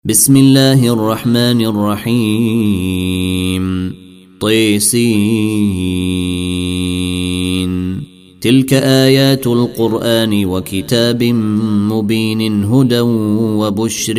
بسم الله الرحمن الرحيم طيسين تلك آيات القرآن وكتاب مبين هدى وبشر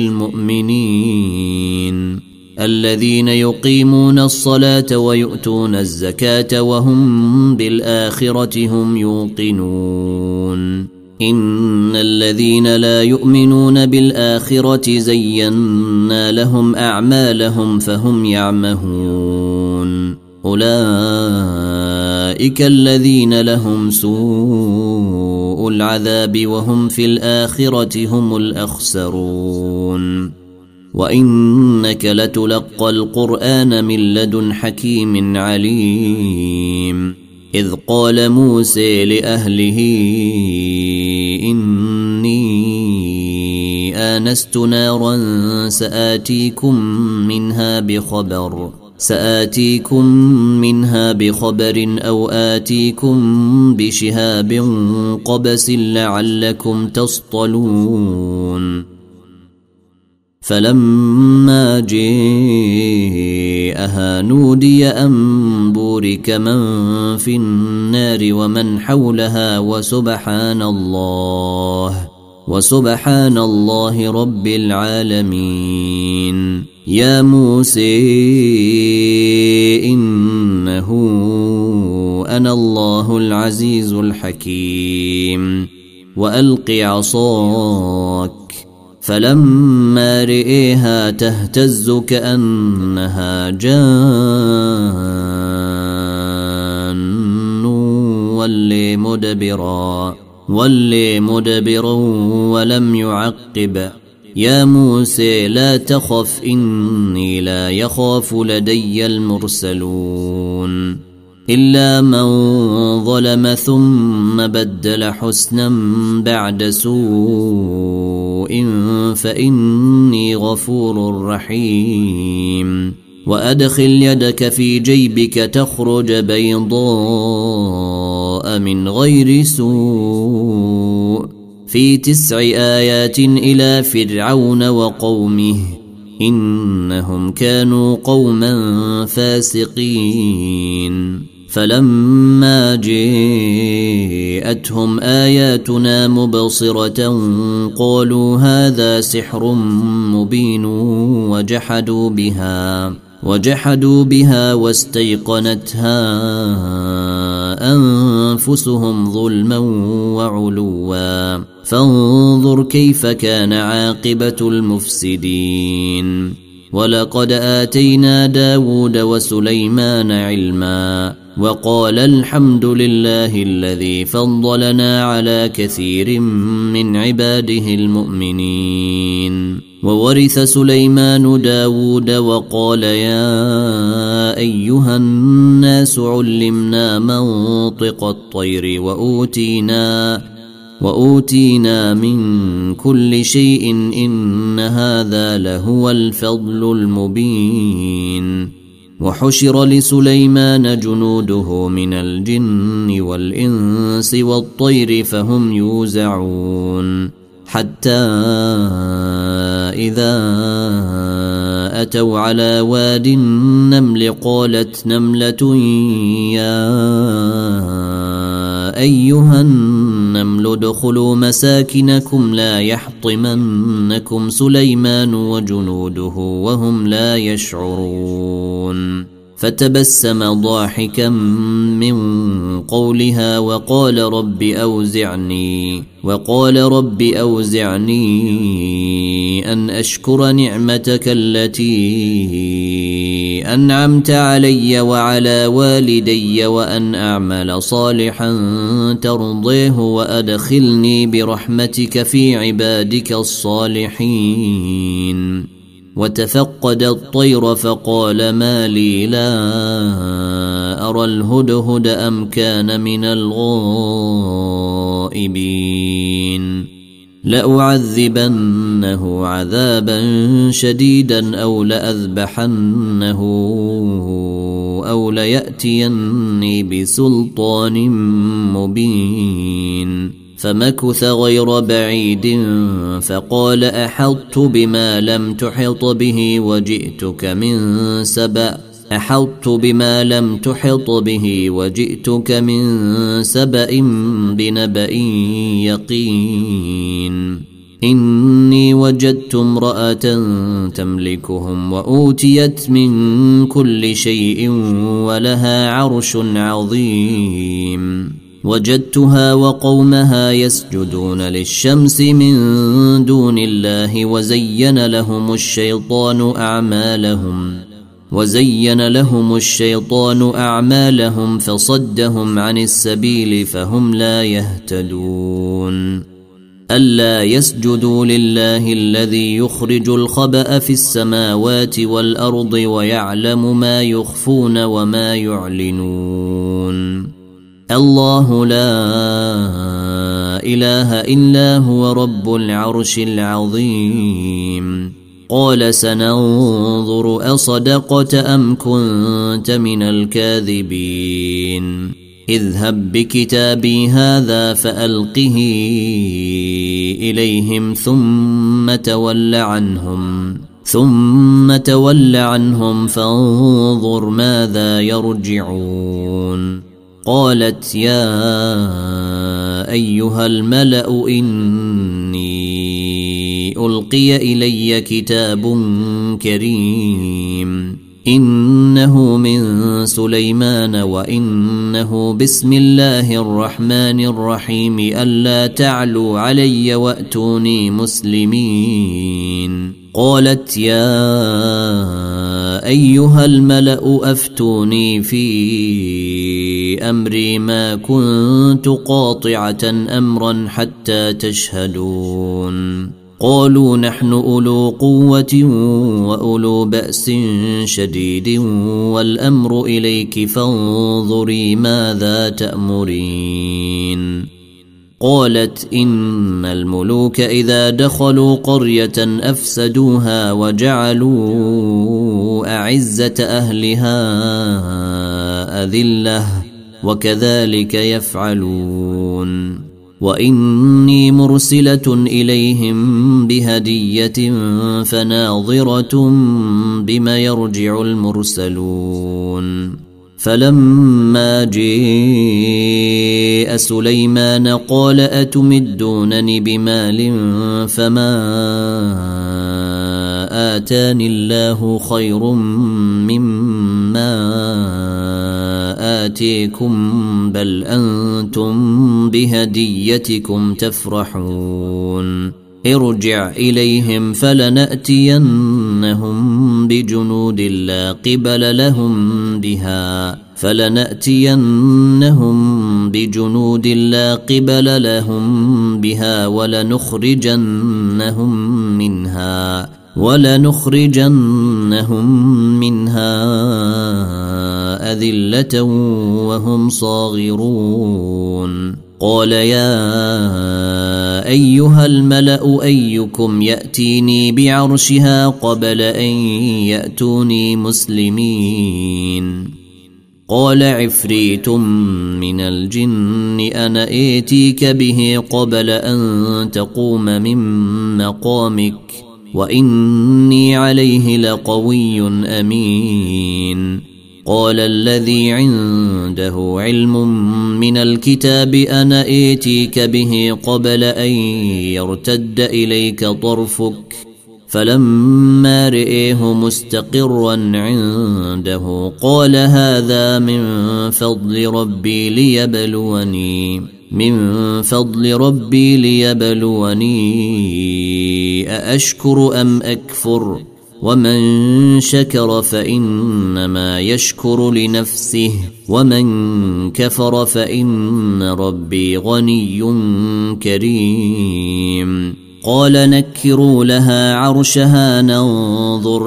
للمؤمنين الذين يقيمون الصلاة ويؤتون الزكاة وهم بالآخرة هم يوقنون إن الذين لا يؤمنون بالآخرة زينا لهم أعمالهم فهم يعمهون أولئك الذين لهم سوء العذاب وهم في الآخرة هم الأخسرون وإنك لتلقى القرآن من لدن حكيم عليم إذ قال موسى لأهله إني آنست نارا سآتيكم منها بخبر أو آتيكم بشهاب قبس لعلكم تصطلون فلما جاءها نودي أن بورك من في النار ومن حولها وسبحان الله رب العالمين يا موسى إنه أنا الله العزيز الحكيم وألق عصاك فلما رئيها تهتز كأنها جان ولي مدبرا ولم يعقب يا موسى لا تخف إني لا يخاف لدي المرسلون إلا من ظلم ثم بدل حسنا بعد سوء فإني غفور رحيم وأدخل يدك في جيبك تخرج بيضاء من غير سوء في 9 آيات إلى فرعون وقومه إنهم كانوا قوما فاسقين فلما جاءتهم آياتنا مبصرة قالوا هذا سحر مبين وجحدوا بها واستيقنتها أنفسهم ظلما وعلوا فانظر كيف كان عاقبة المفسدين ولقد آتينا داود وسليمان علما وقال الحمد لله الذي فضلنا على كثير من عباده المؤمنين وورث سليمان داود وقال يا أيها الناس علمنا منطق الطير وأوتينا من كل شيء إن هذا لهو الفضل المبين وحشر لسليمان جنوده من الجن والإنس والطير فهم يوزعون حتى إذا أتوا على واد النمل قالت نملة يا أيها النمل ادخلوا مساكنكم لا يحطمنكم سليمان وجنوده وهم لا يشعرون فتبسم ضاحكا من قولها وقال رب أوزعني أن أشكر نعمتك التي أنعمت علي وعلى والدي وأن أعمل صالحا ترضيه وأدخلني برحمتك في عبادك الصالحين وتفقد الطير فقال ما لي لا أرى الهدهد أم كان من الغائبين لأعذبنه عذابا شديدا أو لأذبحنه أو ليأتيني بسلطان مبين فمكث غير بعيد فقال أحطت بما لم تحط به وجئتك من سبأ بنبأ يقين إني وجدت امرأة تملكهم وأوتيت من كل شيء ولها عرش عظيم وجدتها وقومها يسجدون للشمس من دون الله وزين لهم الشيطان أعمالهم فصدهم عن السبيل فهم لا يهتدون ألا يسجدوا لله الذي يخرج الخبأ في السماوات والأرض ويعلم ما يخفون وما يعلنون الله لا إله إلا هو رب العرش العظيم قال سننظر أصدقت أم كنت من الكاذبين اذهب بكتابي هذا فألقه إليهم ثم تول عنهم فانظر ماذا يرجعون قالت يا أيها الملأ إني ألقي إلي كتاب كريم إنه من سليمان وإنه بسم الله الرحمن الرحيم ألا تعلوا علي وأتوني مسلمين قالت يا أيها الملأ أفتوني في أمري ما كنت قاطعة أمرا حتى تشهدون قالوا نحن أولو قوة وأولو بأس شديد والأمر إليك فانظري ماذا تأمرين قالت إن الملوك إذا دخلوا قرية أفسدوها وجعلوا أعزة أهلها أذلة وكذلك يفعلون وإني مرسلة إليهم بهدية فناظرة بما يرجع المرسلون فلما جاء سليمان قال أتمدونني بمال فما آتاني الله خير مما آتيكم بل أنتم بهديتكم تفرحون ارجع إليهم فلنأتينهم بجنود لا قبل لهم بها ولنخرجنهم منها أذلة وهم صاغرون قال يا أيها الملأ أيكم يأتيني بعرشها قبل أن يأتوني مسلمين قال عفريت من الجن أنا آتيك به قبل أن تقوم من مقامك وإني عليه لقوي أمين قال الذي عنده علم من الكتاب أنا آتيك به قبل أن يرتد إليك طرفك فلما رئيه مستقرا عنده قال هذا من فضل ربي ليبلوني أأشكر أم أكفر ومن شكر فإنما يشكر لنفسه ومن كفر فإن ربي غني كريم قال نكروا لها عرشها ننظر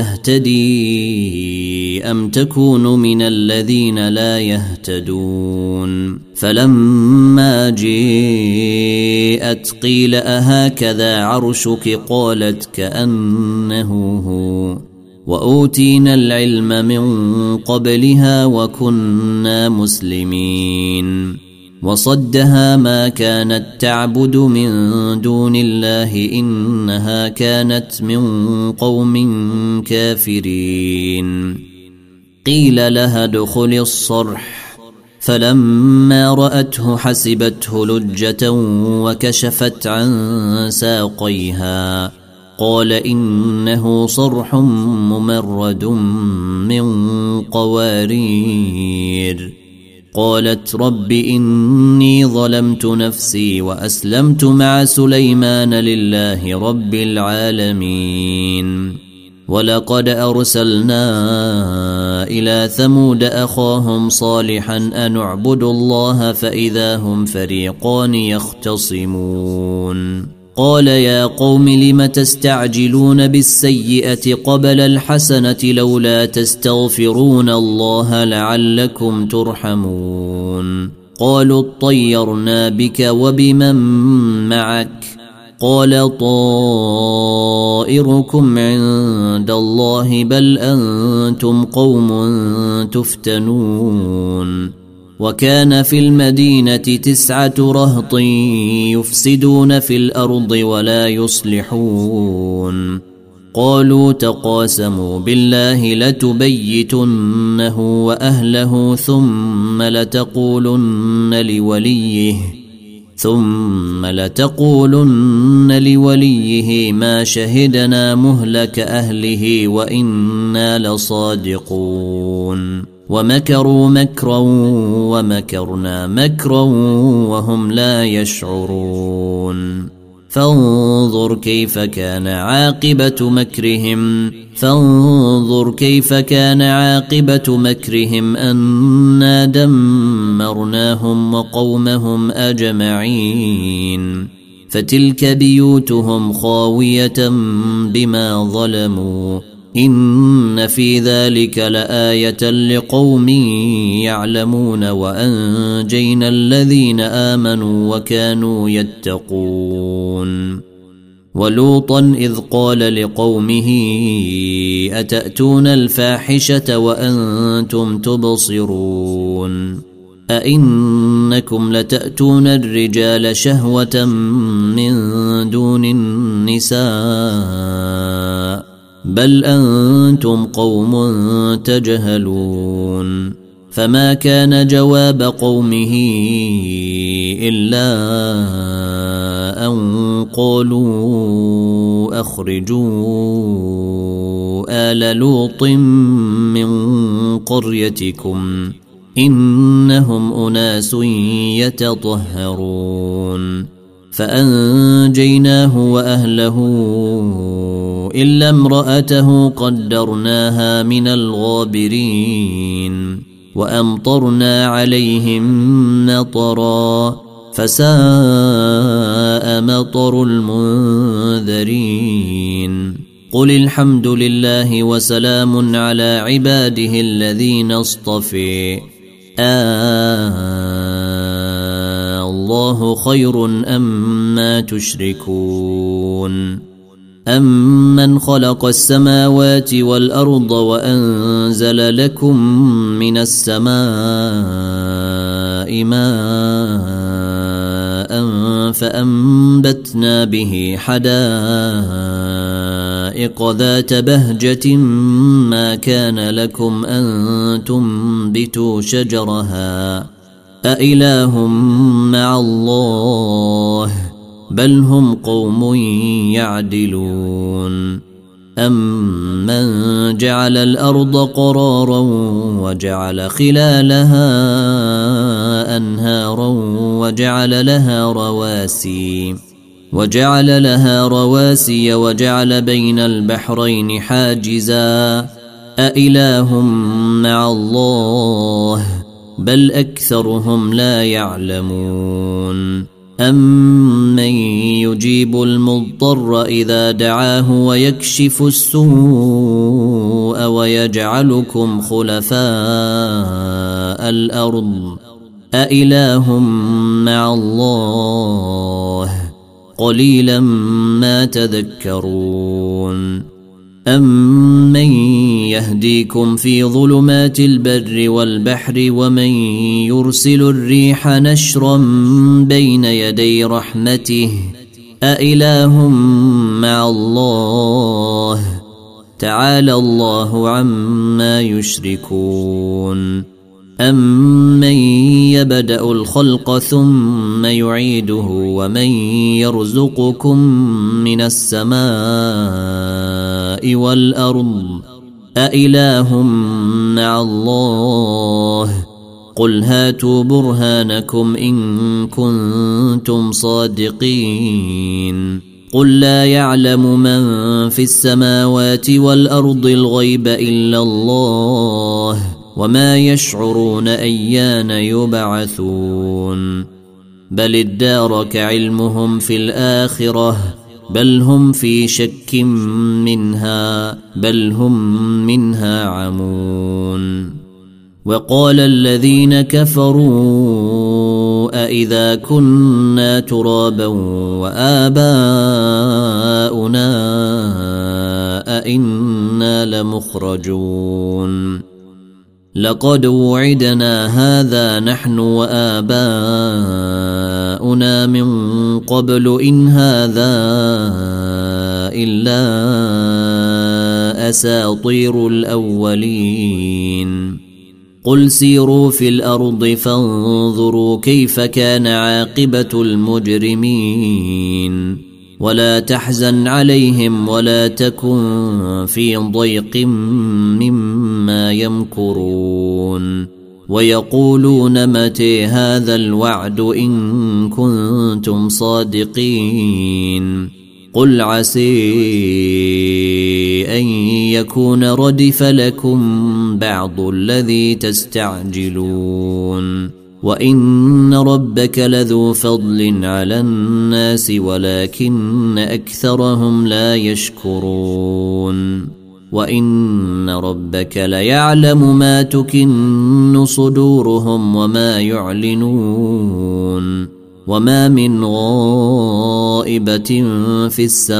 أتهتدي أم تكون من الذين لا يهتدون فلما جاءت قيل أهكذا عرشك قالت كأنه هو وأوتينا العلم من قبلها وكنا مسلمين وصدها ما كانت تعبد من دون الله إنها كانت من قوم كافرين. قيل لها ادخل الصرح فلما رأته حسبته لجة وكشفت عن ساقيها قال إنه صرح ممرد من قوارير. قالت رب إني ظلمت نفسي وأسلمت مع سليمان لله رب العالمين. ولقد أرسلنا إلى ثمود أخاهم صالحا أن اعبدوا الله فإذا هم فريقان يختصمون. قال يا قوم لم تستعجلون بالسيئة قبل الحسنة لولا تستغفرون الله لعلكم ترحمون. قالوا اطيرنا بك وبمن معك قال طائركم عند الله بل أنتم قوم تفتنون. وكان في المدينة 9 رهط يفسدون في الأرض ولا يصلحون. قالوا تقاسموا بالله لتبيتنه وأهله ثم لتقولن لوليه ما شهدنا مهلك أهله وإنا لصادقون. ومكروا مكرا ومكرنا مكرا وهم لا يشعرون. فانظر كيف كان عاقبة مكرهم أنا دمرناهم وقومهم أجمعين. فتلك بيوتهم خاوية بما ظلموا إن في ذلك لآية لقوم يعلمون. وأنجينا الذين آمنوا وكانوا يتقون. ولوطا إذ قال لقومه أتأتون الفاحشة وأنتم تبصرون أئنكم لتأتون الرجال شهوة من دون النساء بل أنتم قوم تجهلون. فما كان جواب قومه إلا أن قالوا أخرجوا آل لوط من قريتكم إنهم أناس يتطهرون. فأنجيناه وأهله إلا امرأته قدرناها من الغابرين. وأمطرنا عليهم مطرا فساء مطر المنذرين. قل الحمد لله وسلام على عباده الذين اصطفى الله خير أما تشركون. أمن خلق السماوات والأرض وأنزل لكم من السماء ماء فأنبتنا به حدائق ذات بهجة ما كان لكم أن تنبتوا شجرها أإله مع الله بل هم قوم يعدلون. أمن جعل الأرض قرارا وجعل خلالها أنهارا وجعل لها رواسي وجعل بين البحرين حاجزا أإله مع الله بل أكثرهم لا يعلمون. أمن يجيب المضطر إذا دعاه ويكشف السوء ويجعلكم خلفاء الأرض أإله مع الله قليلا ما تذكرون. أمن يهديكم في ظلمات البر والبحر ومن يرسل الريح نشرا بين يدي رحمته أإله مع الله تعالى الله عما يشركون أمن يبدأ الخلق ثم يعيده ومن يرزقكم من السماء والأرض أإله مع الله قل هاتوا برهانكم إن كنتم صادقين قل لا يعلم من في السماوات والأرض الغيب إلا الله وما يشعرون أيان يبعثون بل ادارك علمهم في الآخرة بل هم في شك منها بل هم منها عمون وقال الذين كفروا أإذا كنا ترابا وآباؤنا أإنا لمخرجون لقد وعدنا هذا نحن وآباؤنا من قبل إن هذا إلا أساطير الأولين قل سيروا في الأرض فانظروا كيف كان عاقبة المجرمين ولا تحزن عليهم ولا تكن في ضيق مما يمكرون ويقولون متى هذا الوعد إن كنتم صادقين قل عسى أن يكون ردف لكم بعض الذي تستعجلون وإن ربك لذو فضل على الناس ولكن أكثرهم لا يشكرون وإن ربك ليعلم ما تكن صدورهم وما يعلنون وما من غائبة في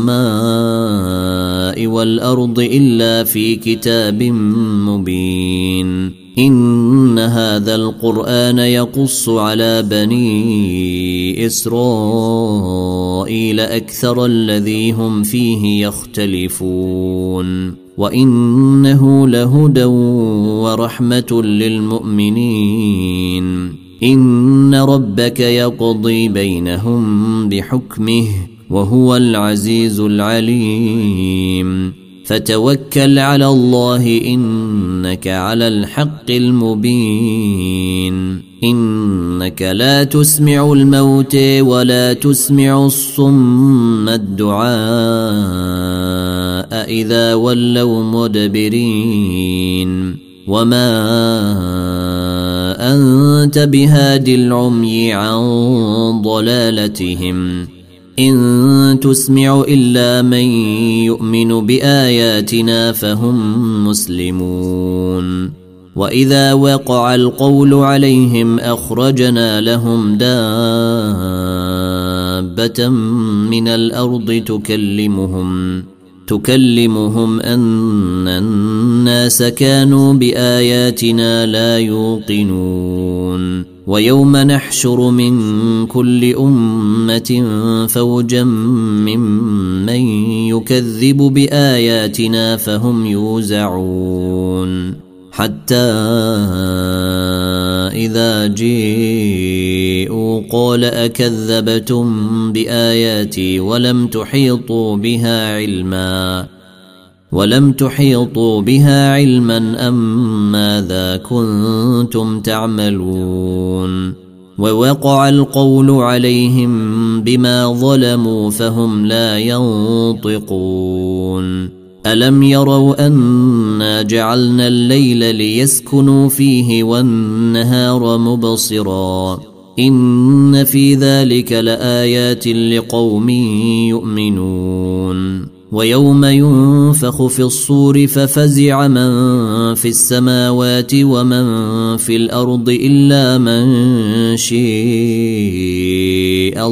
السماء والأرض إلا في كتاب مبين إن هذا القرآن يقص على بني إسرائيل أكثر الذي هم فيه يختلفون وإنه لهدى ورحمة للمؤمنين إن ربك يقضي بينهم بحكمه وهو العزيز العليم فتوكل على الله إنك على الحق المبين إنك لا تسمع الموت ولا تسمع الصم الدعاء إذا ولوا مدبرين وما أنت بهاد العمي عن ضلالتهم إن تسمع إلا من يؤمن بآياتنا فهم مسلمون وإذا وقع القول عليهم أخرجنا لهم دابة من الأرض تكلمهم أن الناس كانوا بآياتنا لا يوقنون ويوم نحشر من كل أمة فوجا ممن يكذب بآياتنا فهم يوزعون حتى إذا جيءوا قال أكذبتم بآياتي ولم تحيطوا بها علما أم ماذا كنتم تعملون ووقع القول عليهم بما ظلموا فهم لا ينطقون ألم يروا أنا جعلنا الليل ليسكنوا فيه والنهار مبصرا إن في ذلك لآيات لقوم يؤمنون ويوم ينفخ في الصور ففزع من في السماوات ومن في الأرض إلا من شاء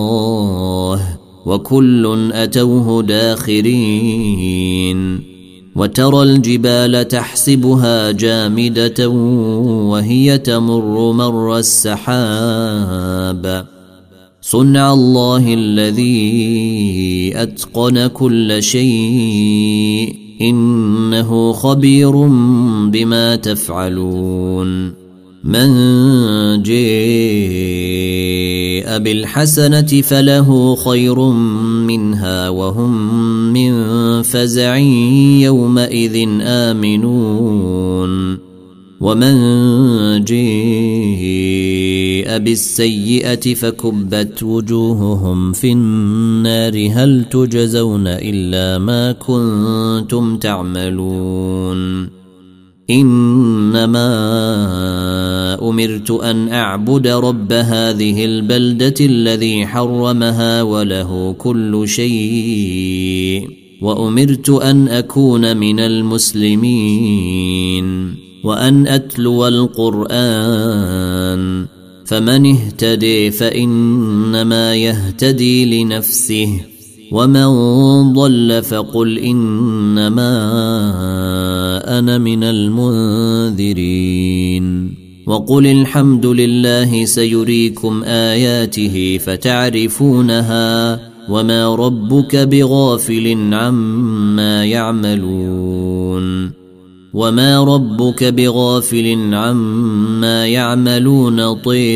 الله وكل أتوه داخرين وترى الجبال تحسبها جامدة وهي تمر مر السحاب صنع الله الذي أتقن كل شيء إنه خبير بما تفعلون من جاء بالحسنة فله خير منها وهم من فزع يومئذ آمنون ومن جاء بالسيئة فكبت وجوههم في النار هل تجزون إلا ما كنتم تعملون إنما أمرت أن أعبد رب هذه البلدة الذي حرمها وله كل شيء وأمرت أن أكون من المسلمين وأن أتلو القرآن فمن اهتدي فإنما يهتدي لنفسه ومن ضل فقل إنما أنا من المنذرين وقل الحمد لله سيريكم آياته فتعرفونها وما ربك بغافل عما يعملون وما ربك بغافل عما يعملون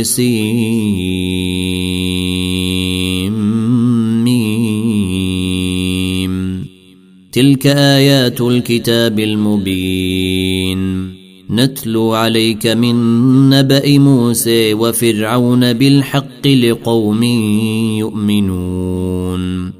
طيسيم تلك آيات الكتاب المبين نتلو عليك من نبأ موسى وفرعون بالحق لقوم يؤمنون